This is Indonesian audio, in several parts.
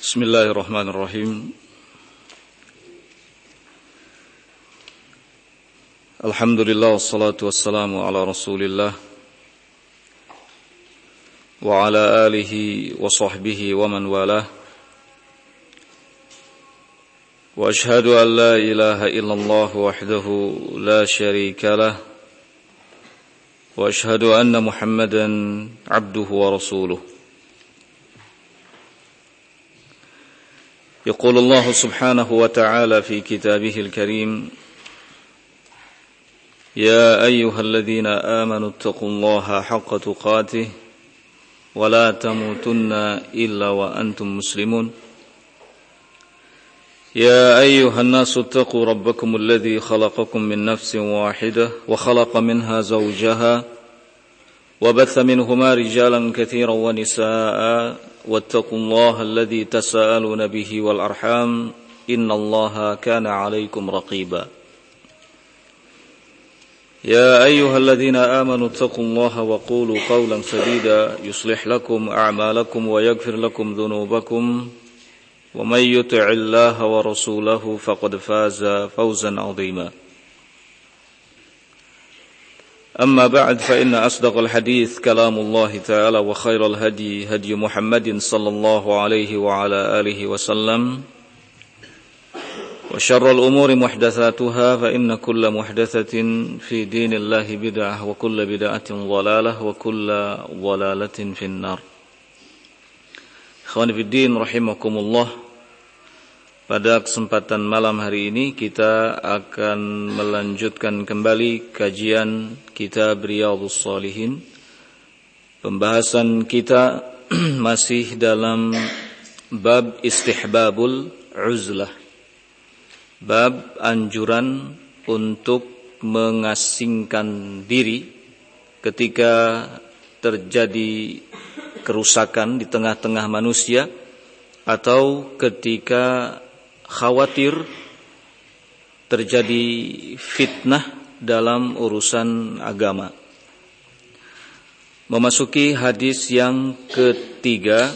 Bismillahirrahmanirrahim. Alhamdulillah wassalatu wassalamu ala Rasulillah wa ala alihi wa sahbihi wa man walah. Wa ashhadu an la ilaha illallah wahdahu la syarika lah. Wa ashhadu anna Muhammadan abduhu wa rasuluh. يقول الله سبحانه وتعالى في كتابه الكريم يا أيها الذين آمنوا اتقوا الله حق تقاته ولا تموتن إلا وأنتم مسلمون يا أيها الناس اتقوا ربكم الذي خلقكم من نفس واحدة وخلق منها زوجها وبث منهما رجالا كثيرا ونساء واتقوا الله الذي تساءلون به والأرحام إن الله كان عليكم رقيبا يا أيها الذين آمنوا اتقوا الله وقولوا قولا سديدا يصلح لكم أعمالكم ويغفر لكم ذنوبكم ومن يطع الله ورسوله فقد فاز فوزا عظيما أما بعد فإن أصدق الحديث كلام الله تعالى وخير الهدي هدي محمد صلى الله عليه وعلى آله وسلم وشر الأمور محدثاتها فإن كل محدثة في دين الله بدعة وكل بدعة ضلالة وكل ضلالة في النار. Ikhwan fillah rahimakumullah. Pada kesempatan malam hari ini kita akan melanjutkan kembali kajian kitab Riyadhus Shalihin. Pembahasan kita masih dalam bab istihbabul uzlah. Bab anjuran untuk mengasingkan diri ketika terjadi kerusakan di tengah-tengah manusia atau ketika khawatir terjadi fitnah dalam urusan agama. Memasuki hadis yang ketiga.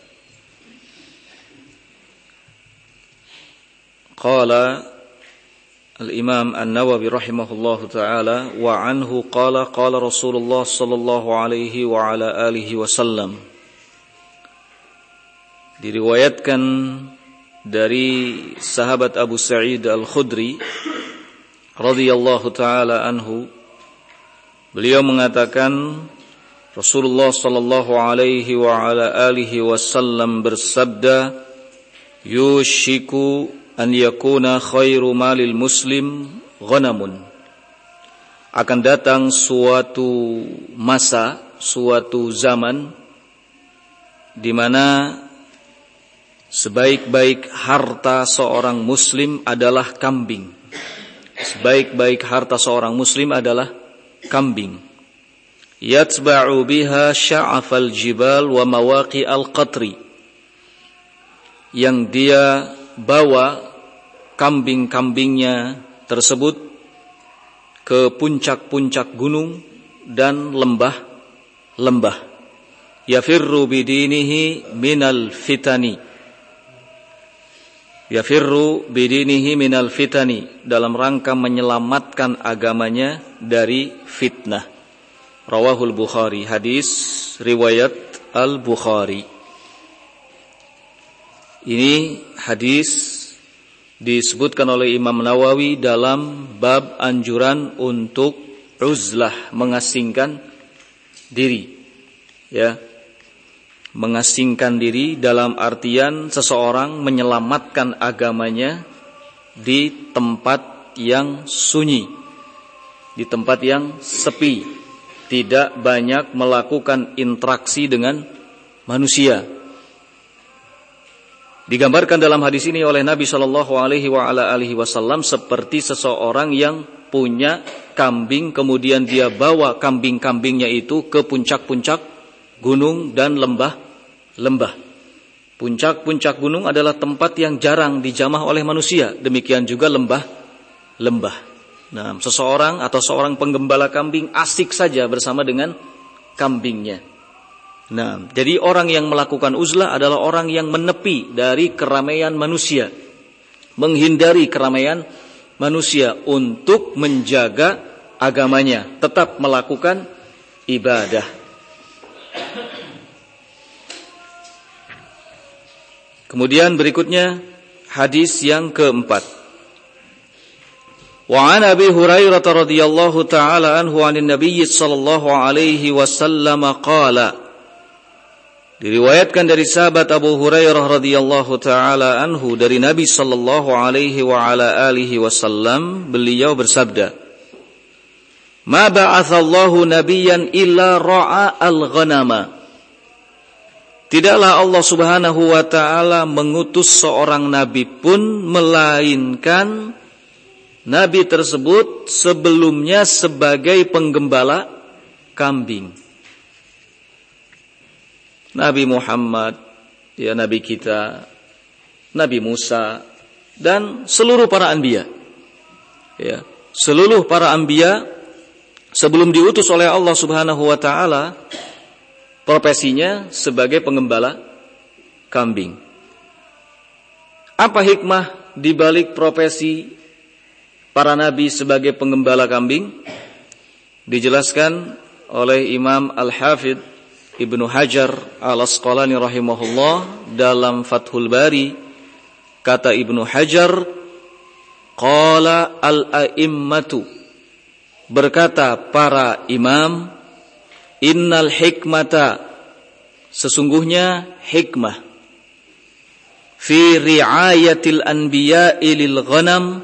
Qala Al-Imam An-Nawawi rahimahullahu ta'ala wa anhu qala qala Rasulullah sallallahu alaihi wa ala alihi wasallam. Diriwayatkan dari sahabat Abu Sa'id Al-Khudri radhiyallahu taala anhu, beliau mengatakan Rasulullah sallallahu alaihi wa ala alihi wasallam bersabda, yushiku an yakuna khairu malil muslim ghanamun. Akan datang suatu masa, suatu zaman di mana sebaik-baik harta seorang muslim adalah kambing. Sebaik-baik harta seorang muslim adalah kambing. Yatba'u biha sya'afal jibal wa mawaqi al-qatri. Yang dia bawa kambing-kambingnya tersebut ke puncak-puncak gunung dan lembah-lembah. Yafirru bidinihi minal fitani. Yafirru bidinihi minal fitani, dalam rangka menyelamatkan agamanya dari fitnah. Rawahul Bukhari, hadis riwayat Al-Bukhari. Ini hadis disebutkan oleh Imam Nawawi dalam bab anjuran untuk uzlah, mengasingkan diri. Ya. Mengasingkan diri dalam artian seseorang menyelamatkan agamanya di tempat yang sunyi, di tempat yang sepi, tidak banyak melakukan interaksi dengan manusia. Digambarkan dalam hadis ini oleh Nabi sallallahu alaihi wasallam seperti seseorang yang punya kambing, kemudian dia bawa kambing-kambingnya itu ke puncak-puncak gunung dan lembah. Puncak-puncak gunung adalah tempat yang jarang dijamah oleh manusia. Demikian juga lembah. Nah, seseorang atau seorang penggembala kambing asik saja bersama dengan kambingnya. Nah, jadi orang yang melakukan uzlah adalah orang yang menepi dari keramaian manusia, menghindari keramaian manusia untuk menjaga agamanya, tetap melakukan ibadah. Kemudian berikutnya hadis yang keempat. Wa an Abi Hurairah radhiyallahu taala anhu 'anil Nabiy sallallahu alaihi wasallam qala. Diriwayatkan dari sahabat Abu Hurairah radhiyallahu taala anhu dari Nabi sallallahu alaihi wa ala alihi wasallam, beliau bersabda, "Ma ba'atsallahu nabiyyan illa ra'a al-ghanama." Tidaklah Allah Subhanahu wa taala mengutus seorang nabi pun melainkan nabi tersebut sebelumnya sebagai penggembala kambing. Nabi Muhammad, ya nabi kita, Nabi Musa, dan seluruh para anbiya. Ya, seluruh para anbiya sebelum diutus oleh Allah Subhanahu wa taala profesinya sebagai penggembala kambing. Apa hikmah di balik profesi para nabi sebagai penggembala kambing? Dijelaskan oleh Imam Al-Hafidh Ibnu Hajar Al-Asqalani rahimahullah dalam Fathul Bari. Kata Ibnu Hajar, qala al-a'immatu, berkata para imam, innal hikmata, sesungguhnya hikmah, fi ri'ayatil anbiya'i lil ghanam,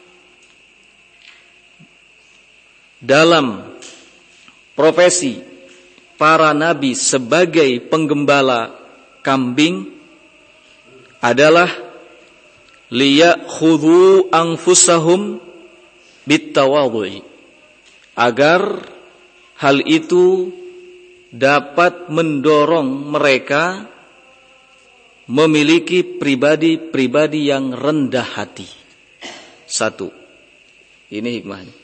dalam profesi para nabi sebagai penggembala kambing adalah liyakhudhu anfusahum bitawadhu'i, agar hal itu dapat mendorong mereka memiliki pribadi-pribadi yang rendah hati. Satu, ini hikmahnya.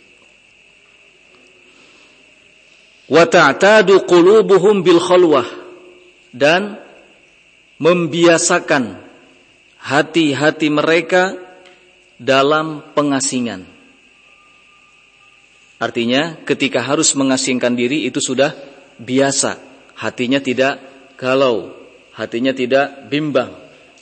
Wa ta'tadu qulubuhum bil khalwah, dan membiasakan hati-hati mereka dalam pengasingan. Artinya ketika harus mengasingkan diri itu sudah biasa, hatinya tidak galau, hatinya tidak bimbang.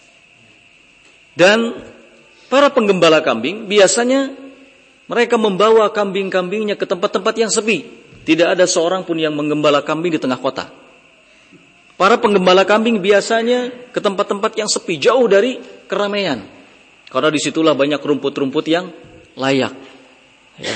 Dan para penggembala kambing biasanya mereka membawa kambing-kambingnya ke tempat-tempat yang sepi. Tidak ada seorang pun yang menggembala kambing di tengah kota. Para penggembala kambing biasanya ke tempat-tempat yang sepi, jauh dari keramaian. Karena disitulah banyak rumput-rumput yang layak. Ya.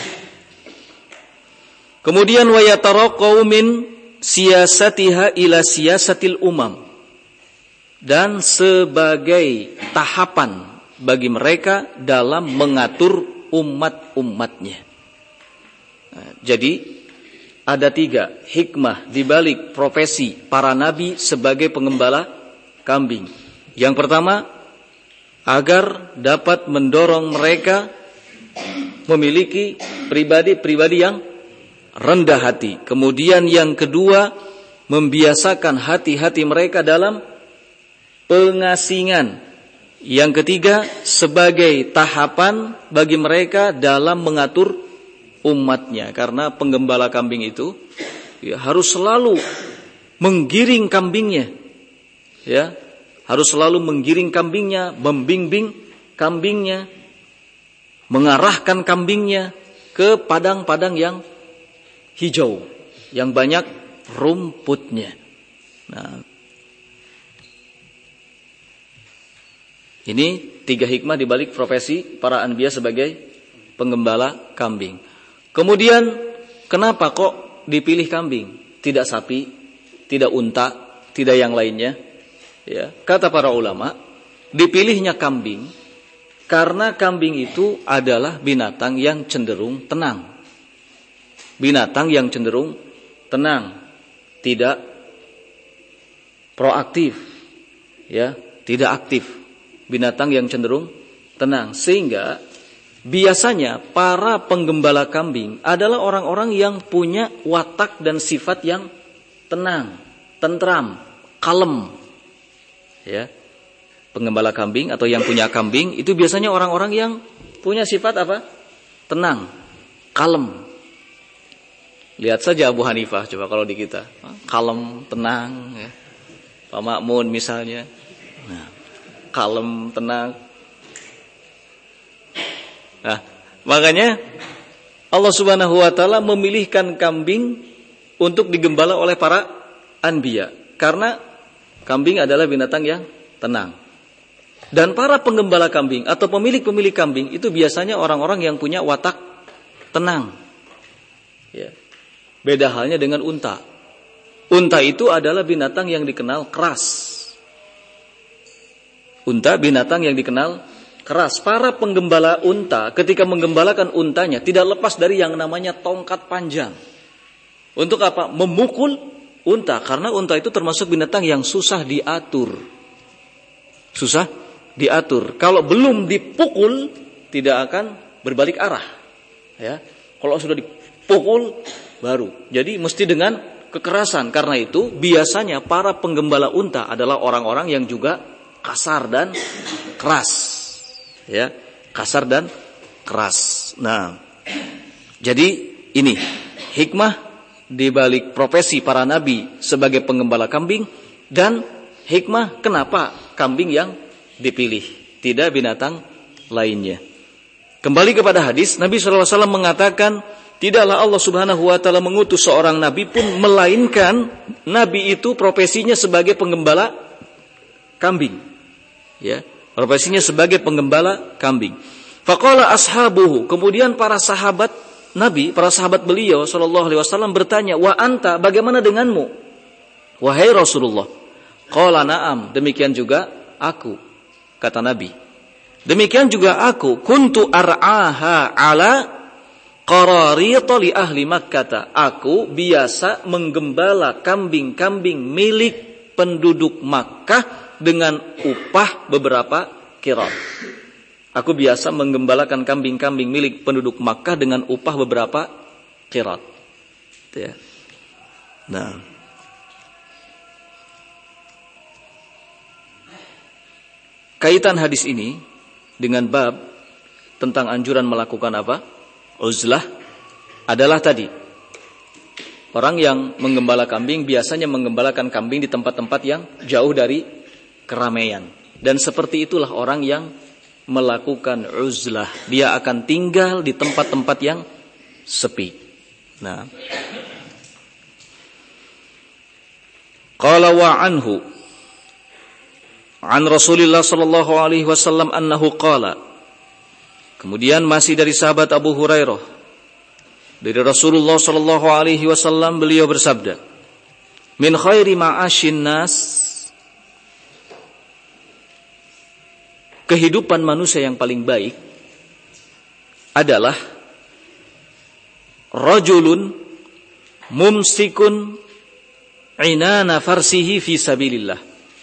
Kemudian wa yataraqau min siyasatiha ila siyasatil umam. Dan sebagai tahapan bagi mereka dalam mengatur umat-umatnya. Nah, jadi ada 3 hikmah di balik profesi para nabi sebagai penggembala kambing. Yang pertama, agar dapat mendorong mereka memiliki pribadi-pribadi yang rendah hati. Kemudian yang kedua, membiasakan hati-hati mereka dalam pengasingan. Yang ketiga, sebagai tahapan bagi mereka dalam mengatur umatnya, karena penggembala kambing itu ya, harus selalu menggiring kambingnya, ya, harus selalu menggiring kambingnya, membimbing kambingnya, mengarahkan kambingnya ke padang-padang yang hijau, yang banyak rumputnya. Nah, ini 3 hikmah di balik profesi para anbiya sebagai penggembala kambing. Kemudian kenapa kok dipilih kambing, tidak sapi, tidak unta, tidak yang lainnya? Ya, kata para ulama, dipilihnya kambing karena kambing itu adalah binatang yang cenderung tenang. Binatang yang cenderung tenang, tidak proaktif, ya, tidak aktif. Binatang yang cenderung tenang, sehingga biasanya para penggembala kambing adalah orang-orang yang punya watak dan sifat yang tenang, tentram, kalem. Ya. Penggembala kambing atau yang punya kambing itu biasanya orang-orang yang punya sifat apa? Tenang, kalem. Lihat saja Abu Hanifah coba kalau di kita, kalem, tenang, ya. Pak Ma'mun misalnya, nah, kalem, tenang. Nah, makanya Allah Subhanahu wa taala memilihkan kambing untuk digembala oleh para anbiya karena kambing adalah binatang yang tenang. Dan para penggembala kambing atau pemilik-pemilik kambing itu biasanya orang-orang yang punya watak tenang. Ya. Beda halnya dengan unta. Unta itu adalah binatang yang dikenal keras. Unta binatang yang dikenal keras. Para penggembala unta ketika menggembalakan untanya tidak lepas dari yang namanya tongkat panjang. Untuk apa? Memukul unta. Karena unta itu termasuk binatang yang susah diatur. Susah diatur. Kalau belum dipukul tidak akan berbalik arah. Ya. Kalau sudah dipukul baru. Jadi mesti dengan kekerasan. Karena itu biasanya para penggembala unta adalah orang-orang yang juga kasar dan keras. Ya, kasar dan keras. Nah, jadi ini hikmah di balik profesi para nabi sebagai penggembala kambing dan hikmah kenapa kambing yang dipilih, tidak binatang lainnya. Kembali kepada hadis, Nabi SAW mengatakan, tidaklah Allah Subhanahu wa taala mengutus seorang nabi pun melainkan nabi itu profesinya sebagai penggembala kambing. Ya, profesinya sebagai penggembala kambing. Faqala ashabuhu, kemudian para sahabat Nabi, para sahabat beliau sallallahu alaihi wasallam bertanya, "Wa anta, bagaimana denganmu?" Wahai Rasulullah. Qala na'am, demikian juga aku, kata Nabi. Demikian juga aku, kuntu ar'aha ala qararita li ahli Makkah. Aku biasa menggembala kambing-kambing milik penduduk Makkah dengan upah beberapa qirat. Aku biasa menggembalakan kambing-kambing milik penduduk Makkah dengan upah beberapa qirat. Ya. Nah, kaitan hadis ini dengan bab tentang anjuran melakukan apa? Uzlah adalah tadi. Orang yang menggembala kambing biasanya menggembalakan kambing di tempat-tempat yang jauh dari keramaian. Dan seperti itulah orang yang melakukan uzlah. Dia akan tinggal di tempat-tempat yang sepi. Nah. Qala wa anhu an Rasulillah sallallahu alaihi wasallam annahu qala. Kemudian masih dari sahabat Abu Hurairah, dari Rasulullah sallallahu alaihi wasallam beliau bersabda, "Min khairi ma'asyin nas," kehidupan manusia yang paling baik adalah rajulun mumsikun inana farsihi fi sabilillah.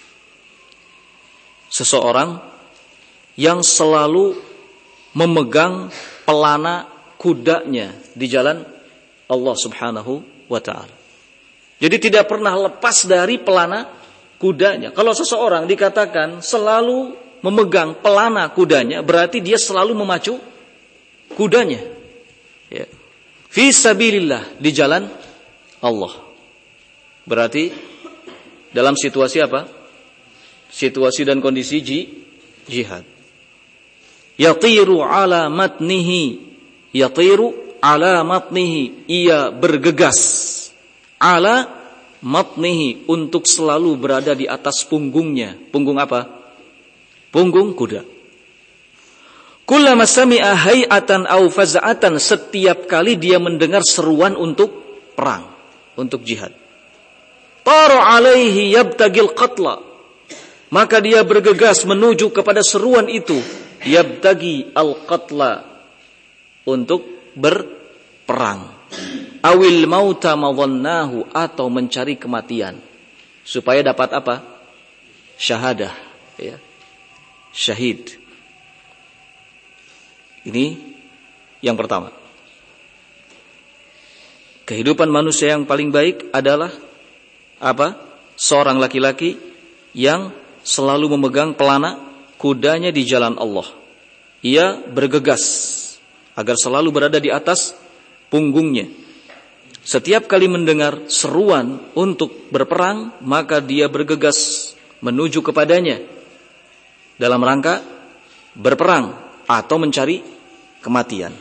Seseorang yang selalu memegang pelana kudanya di jalan Allah Subhanahu wa taala. Jadi tidak pernah lepas dari pelana kudanya. Kalau seseorang dikatakan selalu memegang pelana kudanya, berarti dia selalu memacu kudanya. Ya. Fi sabilillah, di jalan Allah. Berarti dalam situasi apa? Situasi dan kondisi jihad. Yatiru ala matnihi. Yatiru ala matnihi. Ia bergegas. Ala matnihi. Untuk selalu berada di atas punggungnya. Punggung apa? Punggung kuda. Kullama sami'a hay'atan aw faz'atan, setiap kali dia mendengar seruan untuk perang, untuk jihad. Tara 'alaihi yabtagil qatla, maka dia bergegas menuju kepada seruan itu, yabtagi al-qatla, untuk berperang. Awil mauta madhannahu, atau mencari kematian supaya dapat apa? Syahadah, ya. Syahid. Ini yang pertama. Kehidupan manusia yang paling baik adalah apa? seorang laki-laki yang selalu memegang pelana kudanya di jalan Allah. Ia bergegas agar selalu berada di atas punggungnya. Setiap kali mendengar seruan untuk berperang, maka dia bergegas menuju kepadanya dalam rangka berperang atau mencari kematian.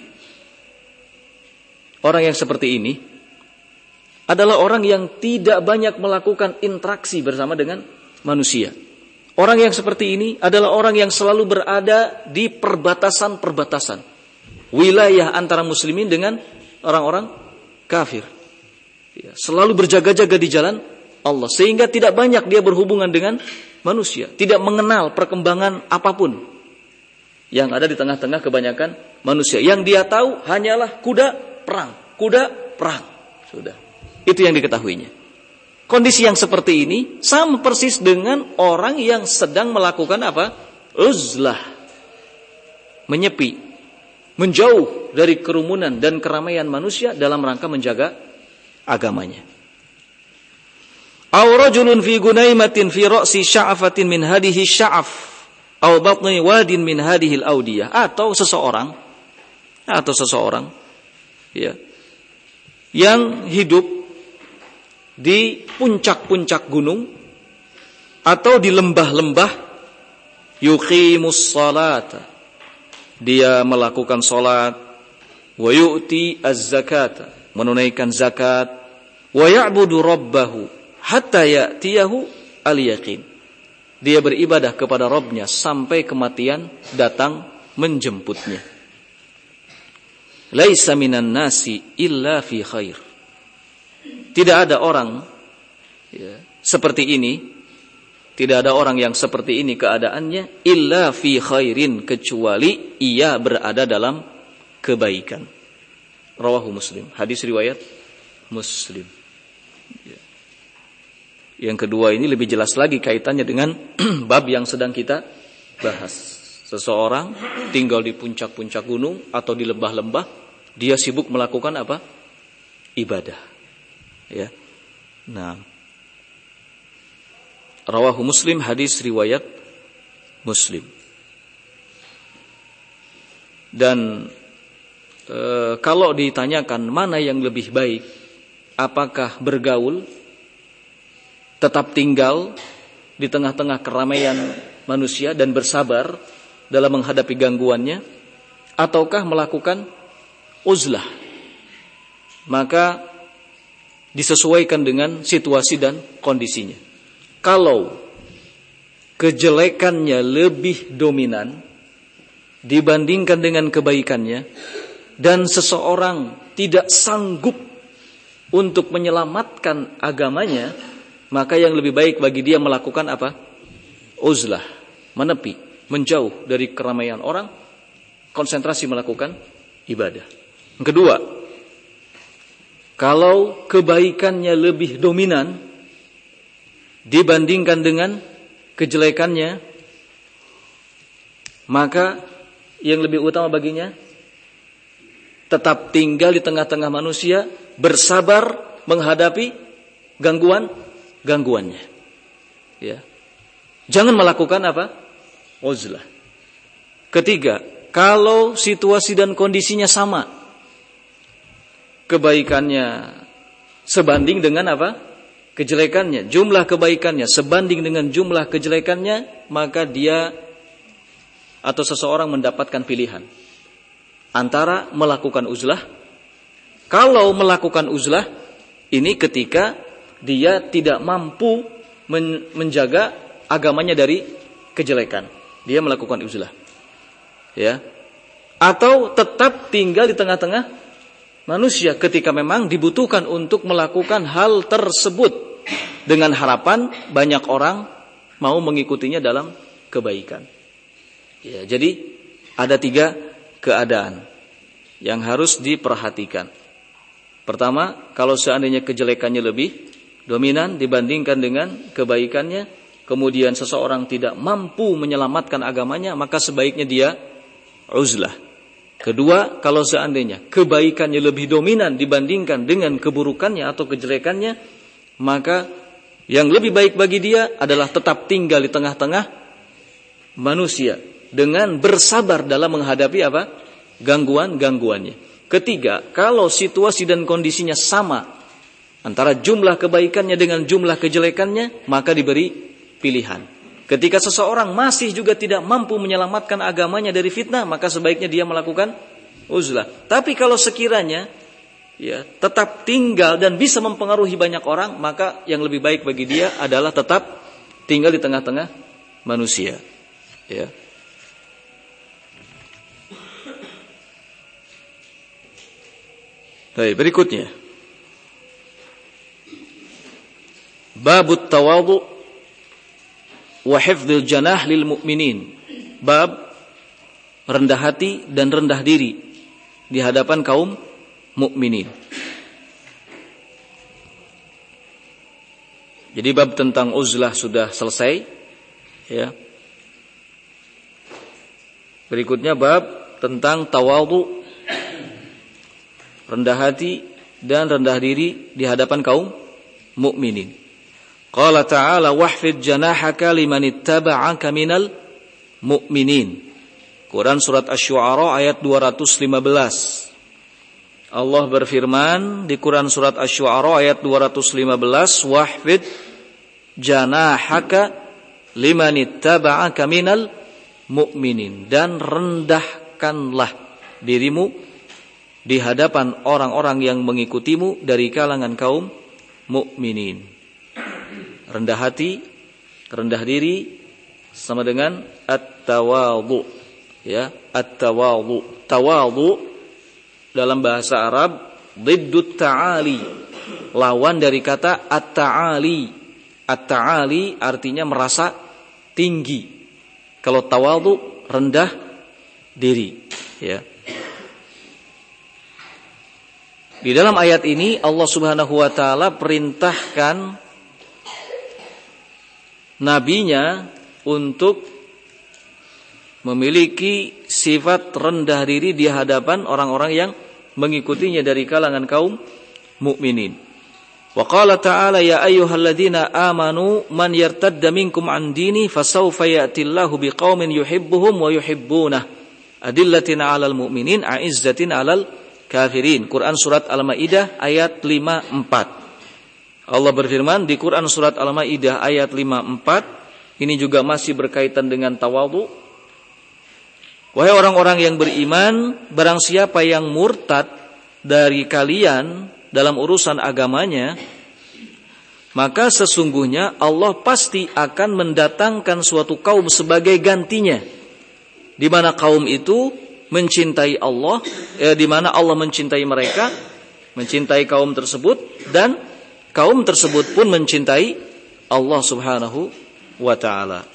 Orang yang seperti ini adalah orang yang tidak banyak melakukan interaksi bersama dengan manusia. Orang yang seperti ini adalah orang yang selalu berada di perbatasan-perbatasan wilayah antara muslimin dengan orang-orang kafir. Selalu berjaga-jaga di jalan Allah, sehingga tidak banyak dia berhubungan dengan manusia, tidak mengenal perkembangan apapun yang ada di tengah-tengah kebanyakan manusia. Yang dia tahu hanyalah kuda perang. Sudah. Itu yang diketahuinya. Kondisi yang seperti ini sama persis dengan orang yang sedang melakukan apa? Uzlah. Menyepi, menjauh dari kerumunan dan keramaian manusia dalam rangka menjaga agamanya. Aw rajulun fi gunaimatin fi ra'si sya'afatin min hadihi sya'af aw batni wadin min hadihi al-audiyah. Atau seseorang ya, yang hidup di puncak-puncak gunung atau di lembah-lembah, yuqimus salata, dia melakukan salat, wa yu'ti az-zakata, menunaikan zakat, wa ya'budu rabbahu hatta ya'tiyahu al-yaqin, dia beribadah kepada Rabbnya sampai kematian datang menjemputnya. Laisa minan nasi illa fi khair. Tidak ada orang seperti ini, tidak ada orang yang seperti ini keadaannya, illa fi khairin, kecuali ia berada dalam kebaikan. Rawahu Muslim, hadis riwayat Muslim. Yang kedua ini lebih jelas lagi kaitannya dengan bab yang sedang kita bahas. Seseorang tinggal di puncak-puncak gunung atau di lembah-lembah, dia sibuk melakukan apa? Ibadah. Ya. Nah, rawahu Muslim, hadis riwayat Muslim. Dan kalau ditanyakan mana yang lebih baik, apakah bergaul, tetap tinggal di tengah-tengah keramaian manusia dan bersabar dalam menghadapi gangguannya, ataukah melakukan uzlah, maka disesuaikan dengan situasi dan kondisinya. Kalau kejelekannya lebih dominan dibandingkan dengan kebaikannya, dan seseorang tidak sanggup untuk menyelamatkan agamanya, maka yang lebih baik bagi dia melakukan apa? Uzlah, menepi, menjauh dari keramaian orang, konsentrasi melakukan ibadah. Yang kedua, kalau kebaikannya lebih dominan dibandingkan dengan kejelekannya, maka yang lebih utama baginya tetap tinggal di tengah-tengah manusia, bersabar menghadapi gangguannya. Ya. Jangan melakukan apa? Uzlah. Ketiga, kalau situasi dan kondisinya sama, kebaikannya sebanding dengan apa? Kejelekannya. Jumlah kebaikannya sebanding dengan jumlah kejelekannya, maka dia atau seseorang mendapatkan pilihan antara melakukan uzlah. Kalau melakukan uzlah, ini ketika dia tidak mampu menjaga agamanya dari kejelekan, dia melakukan uzlah. Ya. Atau tetap tinggal di tengah-tengah manusia ketika memang dibutuhkan untuk melakukan hal tersebut dengan harapan banyak orang mau mengikutinya dalam kebaikan. Ya, jadi ada 3 keadaan yang harus diperhatikan. Pertama, kalau seandainya kejelekannya lebih dominan dibandingkan dengan kebaikannya, kemudian seseorang tidak mampu menyelamatkan agamanya, maka sebaiknya dia uzlah. Kedua, kalau seandainya kebaikannya lebih dominan dibandingkan dengan keburukannya atau kejelekannya, maka Yang lebih baik bagi dia adalah tetap tinggal di tengah-tengah manusia dengan bersabar dalam menghadapi apa? Gangguan-gangguannya. Ketiga, kalau situasi dan kondisinya sama antara jumlah kebaikannya dengan jumlah kejelekannya, maka diberi pilihan. Ketika seseorang masih juga tidak mampu menyelamatkan agamanya dari fitnah, maka sebaiknya dia melakukan uzlah. Tapi kalau sekiranya tetap tinggal dan bisa mempengaruhi banyak orang, maka yang lebih baik bagi dia adalah tetap tinggal di tengah-tengah manusia. Ya. Baik, berikutnya. Babut tawadhu wa hifdzil janah lil mu'minin. Bab rendah hati dan rendah diri di hadapan kaum mukminin. Jadi bab tentang uzlah sudah selesai, ya. Berikutnya bab tentang tawadhu, rendah hati dan rendah diri di hadapan kaum mukminin. Qala ta'ala wahfid janahaka liman ittaba'aka minal mu'minin. Quran surat Asy-Syu'ara ayat 215. Allah berfirman di Quran surat Asy-Syu'ara ayat 215, wahfid janahaka liman ittaba'aka minal mu'minin, dan rendahkanlah dirimu di hadapan orang-orang yang mengikutimu dari kalangan kaum mukminin. Rendah hati, rendah diri sama dengan at-tawadhu, ya, at-tawadhu. Tawadhu dalam bahasa Arab diddut ta'ali, lawan dari kata at-ta'ali. At-ta'ali artinya merasa tinggi. Kalau tawadhu rendah diri, ya. Di dalam ayat ini Allah Subhanahu wa taala perintahkan nabinya untuk memiliki sifat rendah diri di hadapan orang-orang yang mengikutinya dari kalangan kaum mukminin. Wa qala ta'ala ya ayyuhalladzina amanu man yartadda minkum an dini fasawfa ya'tillahu biqaumin yuhibbuhum wa yuhibbunah adillatin 'alal mu'minin a'izzatin 'alal kafirin. Quran surat Al-Maidah ayat 54. Allah berfirman di Quran surat Al-Maidah ayat 54, ini juga masih berkaitan dengan tawadhu. Wahai orang-orang yang beriman, barang siapa yang murtad dari kalian dalam urusan agamanya, maka sesungguhnya Allah pasti akan mendatangkan suatu kaum sebagai gantinya, di mana kaum itu mencintai Allah, di mana Allah mencintai mereka, mencintai kaum tersebut, dan kaum tersebut pun mencintai Allah Subhanahu wa taala.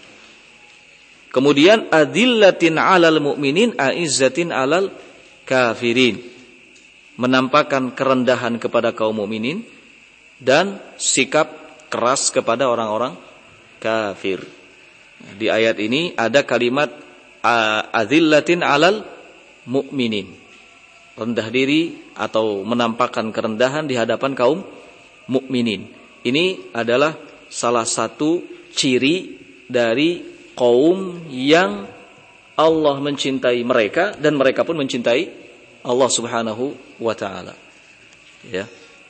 Kemudian adillatin 'alal mu'minin a'izzatin 'alal kafirin. Menampakkan kerendahan kepada kaum mukminin dan sikap keras kepada orang-orang kafir. Di ayat ini ada kalimat adillatin 'alal mu'minin, rendah diri atau menampakkan kerendahan di hadapan kaum mukminin. Ini adalah salah satu ciri dari kaum yang Allah mencintai mereka dan mereka pun mencintai Allah Subhanahu wa taala. Ya.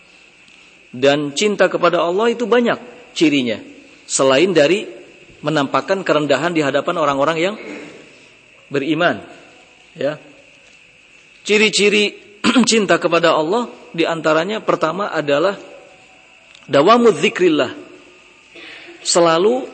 Dan cinta kepada Allah itu banyak cirinya, selain dari menampakkan kerendahan di hadapan orang-orang yang beriman. Ya. Ciri-ciri cinta kepada Allah di antaranya pertama adalah dawamudz dzikrillah. Selalu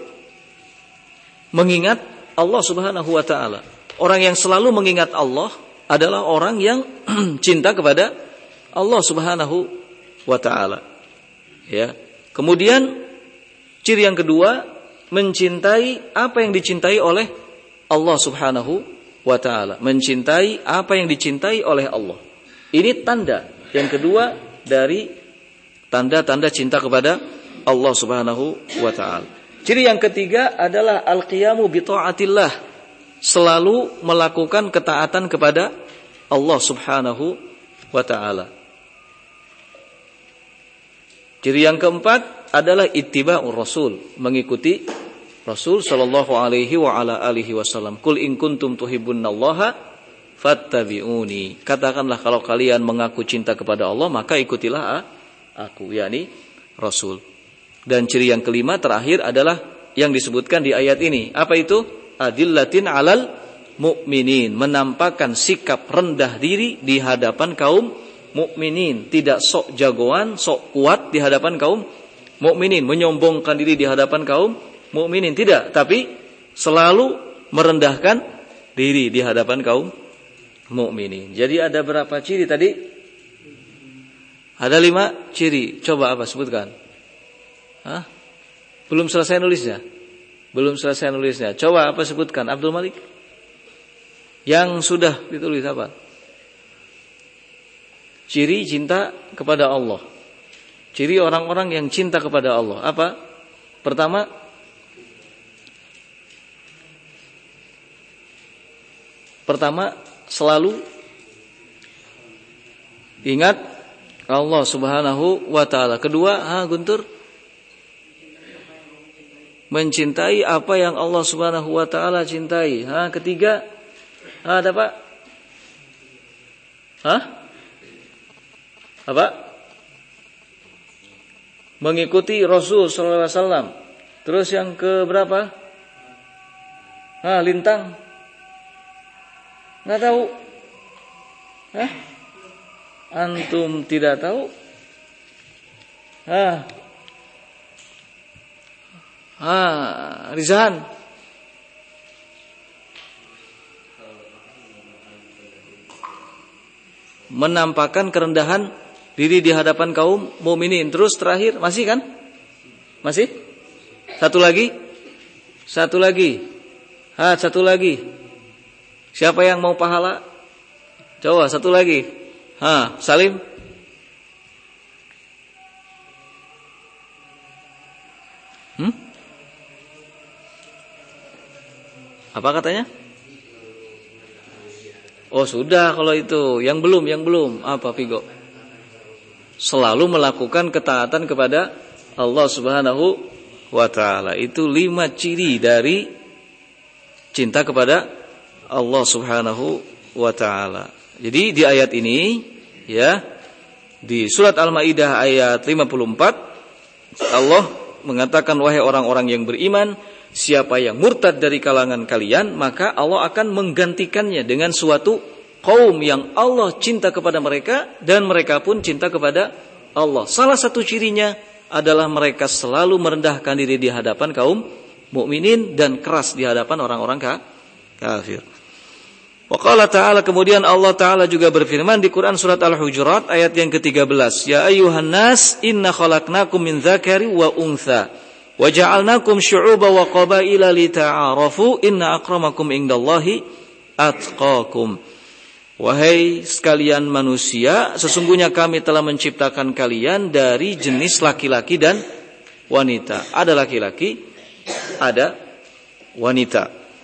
mengingat Allah Subhanahu wa taala. Orang yang selalu mengingat Allah adalah orang yang cinta kepada Allah Subhanahu wa taala. Ya. Kemudian ciri yang kedua, mencintai apa yang dicintai oleh Allah Subhanahu wa taala, mencintai apa yang dicintai oleh Allah. Ini tanda yang kedua dari tanda-tanda cinta kepada Allah Subhanahu wa taala. Ciri yang ketiga adalah al-qiyamu bi ta'atillah, selalu melakukan ketaatan kepada Allah Subhanahu wa taala. Ciri yang keempat adalah ittiba'ur rasul, mengikuti Rasul sallallahu alaihi wa ala alihi wasallam. Qul in kuntum tuhibbunallaha fattabi'uni. Katakanlah kalau kalian mengaku cinta kepada Allah, maka ikutilah aku, yakni Rasul. Dan ciri yang kelima terakhir adalah yang disebutkan di ayat ini. Apa itu? Adillatin 'alal mu'minin, menampakkan sikap rendah diri di hadapan kaum mukminin, tidak sok jagoan, sok kuat di hadapan kaum mukminin, menyombongkan diri di hadapan kaum mukminin, tidak, tapi selalu merendahkan diri di hadapan kaum mukminin. Jadi ada berapa ciri tadi? Ada 5 ciri. Coba apa sebutkan? Hah? Belum selesai nulisnya? Belum selesai nulisnya. Coba apa sebutkan? Abdul Malik? Yang sudah ditulis apa? Ciri cinta kepada Allah. Ciri orang-orang yang cinta kepada Allah. Apa? Pertama, selalu ingat Allah Subhanahu wa ta'ala. Kedua, Guntur? Mencintai apa yang Allah Subhanahu wa ta'ala cintai. Ketiga, ada Pak? Apa? Mengikuti Rasul sallallahu alaihi wasallam. Terus yang ke berapa? Lintang. Enggak tahu? Antum tidak tahu? Rizan. Menampakkan kerendahan diri di hadapan kaum mukminin. Terus terakhir, masih kan? Masih? Satu lagi. Satu lagi. Siapa yang mau pahala? Coba satu lagi. Salim. Apa katanya? Oh sudah kalau itu. Yang belum. Apa Pigo? Selalu melakukan ketaatan kepada Allah Subhanahu wa ta'ala. Itu 5 ciri dari cinta kepada Allah Subhanahu wa ta'ala. Jadi di ayat ini, ya, di surat Al-Maidah ayat 54, Allah mengatakan, wahai orang-orang yang beriman, siapa yang murtad dari kalangan kalian, maka Allah akan menggantikannya dengan suatu kaum yang Allah cinta kepada mereka dan mereka pun cinta kepada Allah. Salah satu cirinya adalah mereka selalu merendahkan diri di hadapan kaum mukminin dan keras di hadapan orang-orang kafir. Wa qala ta'ala, kemudian Allah Ta'ala juga berfirman di Quran surat Al-Hujurat ayat yang ke-13, ya ayyuhan nas inna khalaqnakum min dzakari wa untha wa ja'alnakum syu'uban wa qabaila lita'arafu inna akramakum indallahi atqakum. Wahai sekalian manusia, sesungguhnya kami telah menciptakan kalian dari jenis laki-laki dan wanita. Ada laki-laki, ada wanita.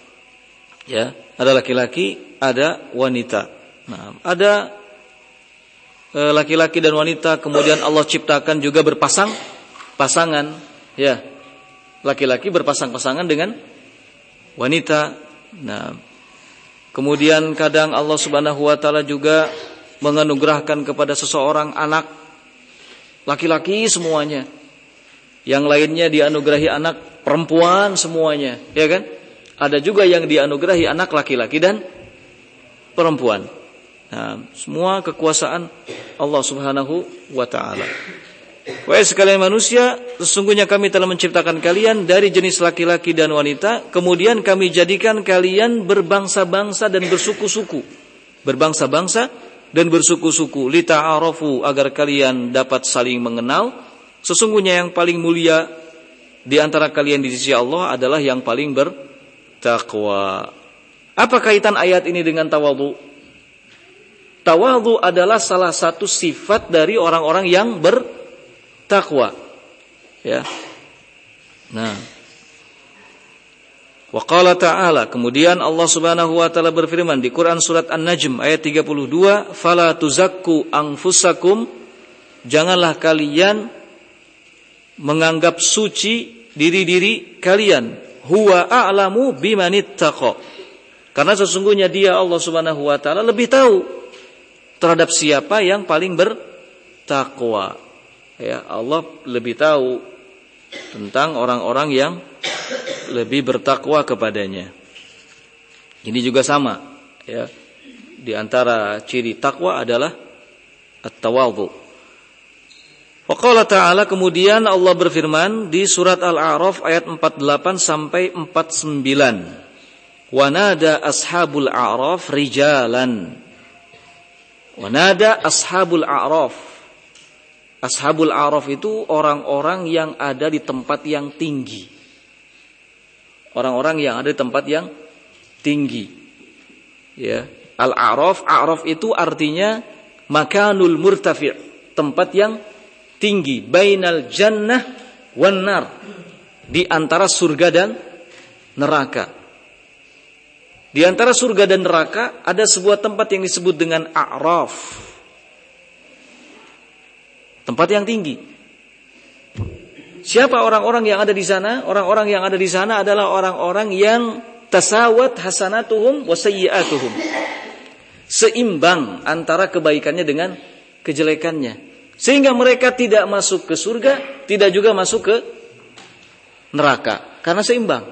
Ya, ada laki-laki, ada wanita. Nah, ada laki-laki dan wanita, kemudian Allah ciptakan juga pasangan, ya. Laki-laki berpasang-pasangan dengan wanita. Nah, kemudian kadang Allah Subhanahu wa ta'ala juga menganugerahkan kepada seseorang anak laki-laki semuanya. Yang lainnya dianugerahi anak perempuan semuanya, ya kan? Ada juga yang dianugerahi anak laki-laki dan perempuan. Nah, semua kekuasaan Allah Subhanahu wa ta'ala. Wahai sekalian manusia, sesungguhnya kami telah menciptakan kalian dari jenis laki-laki dan wanita, kemudian kami jadikan kalian berbangsa-bangsa dan bersuku-suku. Berbangsa-bangsa dan bersuku-suku, lita'arafu, agar kalian dapat saling mengenal. Sesungguhnya yang paling mulia di antara kalian di sisi Allah adalah yang paling bertakwa. Apa kaitan ayat ini dengan tawadhu? Tawadhu adalah salah satu sifat dari orang-orang yang bertakwa. Ya. Nah. Wa qala ta'ala, kemudian Allah Subhanahu wa taala berfirman di Quran surat An-Najm ayat 32, "Fala tuzakku anfusakum", janganlah kalian menganggap suci diri-diri kalian. Huwa a'lamu bimanittaqa. Karena sesungguhnya Dia Allah Subhanahu wa taala lebih tahu terhadap siapa yang paling bertakwa. Ya, Allah lebih tahu tentang orang-orang yang lebih bertakwa kepadanya. Ini juga sama, ya. Di antara ciri takwa adalah at-tawadhu. Wa qala ta'ala, kemudian Allah berfirman di surat Al-A'raf ayat 48 sampai 49. Wa nada ashabul a'raf rijalan. Wa nada ashabul a'raf. Ashabul a'raf itu orang-orang yang ada di tempat yang tinggi. Orang-orang yang ada di tempat yang tinggi. Ya, al-a'raf, a'raf itu artinya makanul murtafi', tempat yang tinggi, bainal jannah wan nar, di antara surga dan neraka. Di antara surga dan neraka ada sebuah tempat yang disebut dengan a'raf. Tempat yang tinggi. Siapa orang-orang yang ada di sana? Orang-orang yang ada di sana adalah orang-orang yang tasawat hasanatuhum wa sayyi'atuhum. Seimbang antara kebaikannya dengan kejelekannya. Sehingga mereka tidak masuk ke surga, tidak juga masuk ke neraka. Karena seimbang.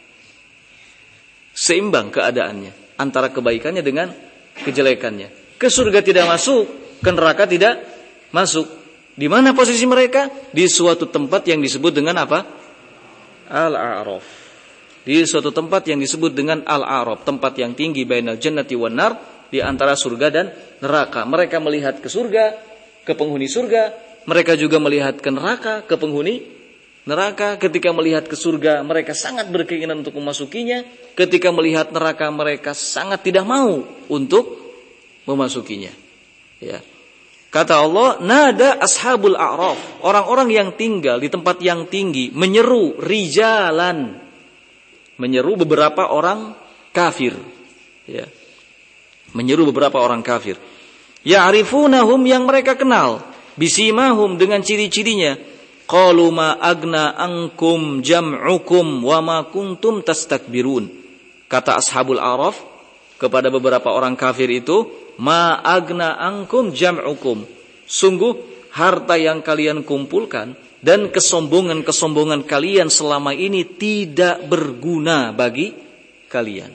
Seimbang keadaannya antara kebaikannya dengan kejelekannya. Ke surga tidak masuk, ke neraka tidak masuk. Di mana posisi mereka? Di suatu tempat yang disebut dengan apa? Al-A'raf. Di suatu tempat yang disebut dengan Al-A'raf, tempat yang tinggi bainal jannati wan nar, di antara surga dan neraka. Mereka melihat ke surga, ke penghuni surga, mereka juga melihat ke neraka, ke penghuni neraka. Ketika melihat ke surga, mereka sangat berkeinginan untuk memasukinya. Ketika melihat neraka, mereka sangat tidak mau untuk memasukinya. Ya. Kata Allah, nada ashabul a'raf, orang-orang yang tinggal di tempat yang tinggi, menyeru rijalan, menyeru beberapa orang kafir. Ya. Menyeru beberapa orang kafir. Ya'rifunahum, yang mereka kenal, bisimahum, dengan ciri-cirinya. Qalu ma agna ankum jam'ukum wa ma kuntum tastakbirun. Kata ashabul a'raf kepada beberapa orang kafir itu, ma agna ankum jam'ukum. Sungguh harta yang kalian kumpulkan dan kesombongan-kesombongan kalian selama ini tidak berguna bagi kalian.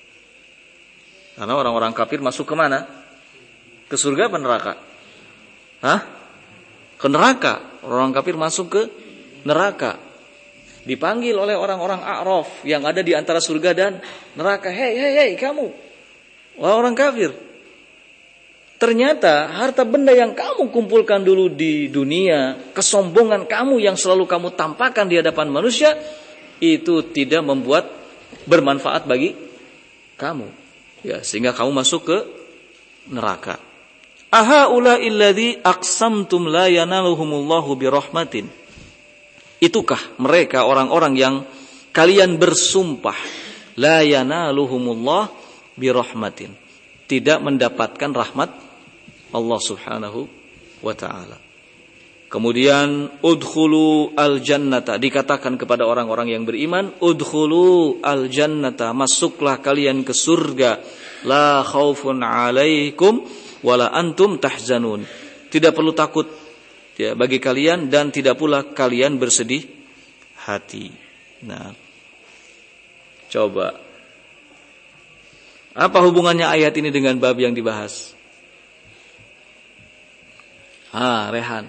Karena orang-orang kafir masuk ke mana? Ke surga apa neraka? Hah? Ke neraka. Orang kafir masuk ke neraka. Dipanggil oleh orang-orang A'raf yang ada di antara surga dan neraka. Hei kamu, orang kafir. Ternyata harta benda yang kamu kumpulkan dulu di dunia, kesombongan kamu yang selalu kamu tampakkan di hadapan manusia, itu tidak membuat bermanfaat bagi kamu. Ya, sehingga kamu masuk ke neraka. Ahaula illadzi aqsamtum la yanaluhumullahu birahmatin. Itukah mereka orang-orang yang kalian bersumpah la yanaluhumullah birahmatin, tidak mendapatkan rahmat Allah Subhanahu wa taala. Kemudian udkhulu al-jannata, dikatakan kepada orang-orang yang beriman, udkhulu al-jannata, masuklah kalian ke surga, la khaufun 'alaikum wala antum tahzanun. Tidak perlu takut ya bagi kalian dan tidak pula kalian bersedih hati. Nah, coba apa hubungannya ayat ini dengan bab yang dibahas? Rehan.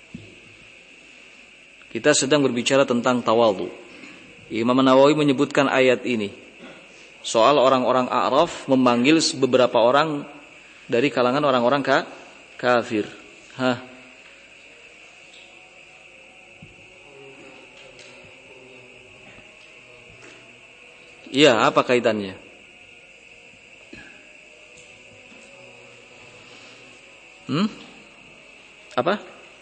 Kita sedang berbicara tentang tawadhu. Imam Nawawi menyebutkan ayat ini soal orang-orang A'raf memanggil beberapa orang dari kalangan orang-orang kafir. Iya, apa kaitannya? Apa?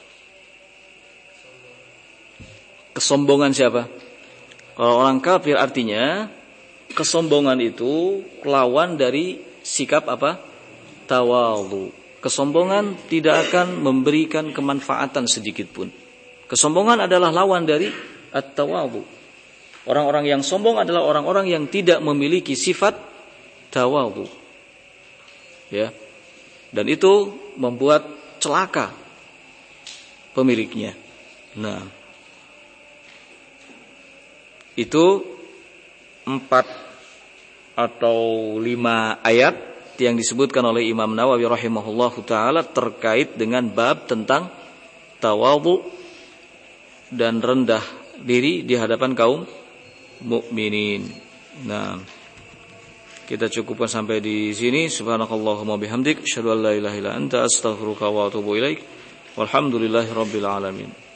Kesombongan siapa? Kalau orang kafir artinya kesombongan itu lawan dari sikap apa? Tawadhu. Kesombongan tidak akan memberikan kemanfaatan sedikit pun. Kesombongan adalah lawan dari at-tawadhu. Orang-orang yang sombong adalah orang-orang yang tidak memiliki sifat tawadhu. Ya. Dan itu membuat celaka pemiliknya. Nah, itu 4 atau 5 ayat yang disebutkan oleh Imam Nawawi rahimahullahu taala terkait dengan bab tentang tawadhu dan rendah diri di hadapan kaum mukminin. Nah, kita cukupkan sampai di sini. Subhanakallahumma bihamdik, asyhadu an la ilaha illa anta, astaghfiruka wa atubu ilaik. Walhamdulillahirabbil alamin.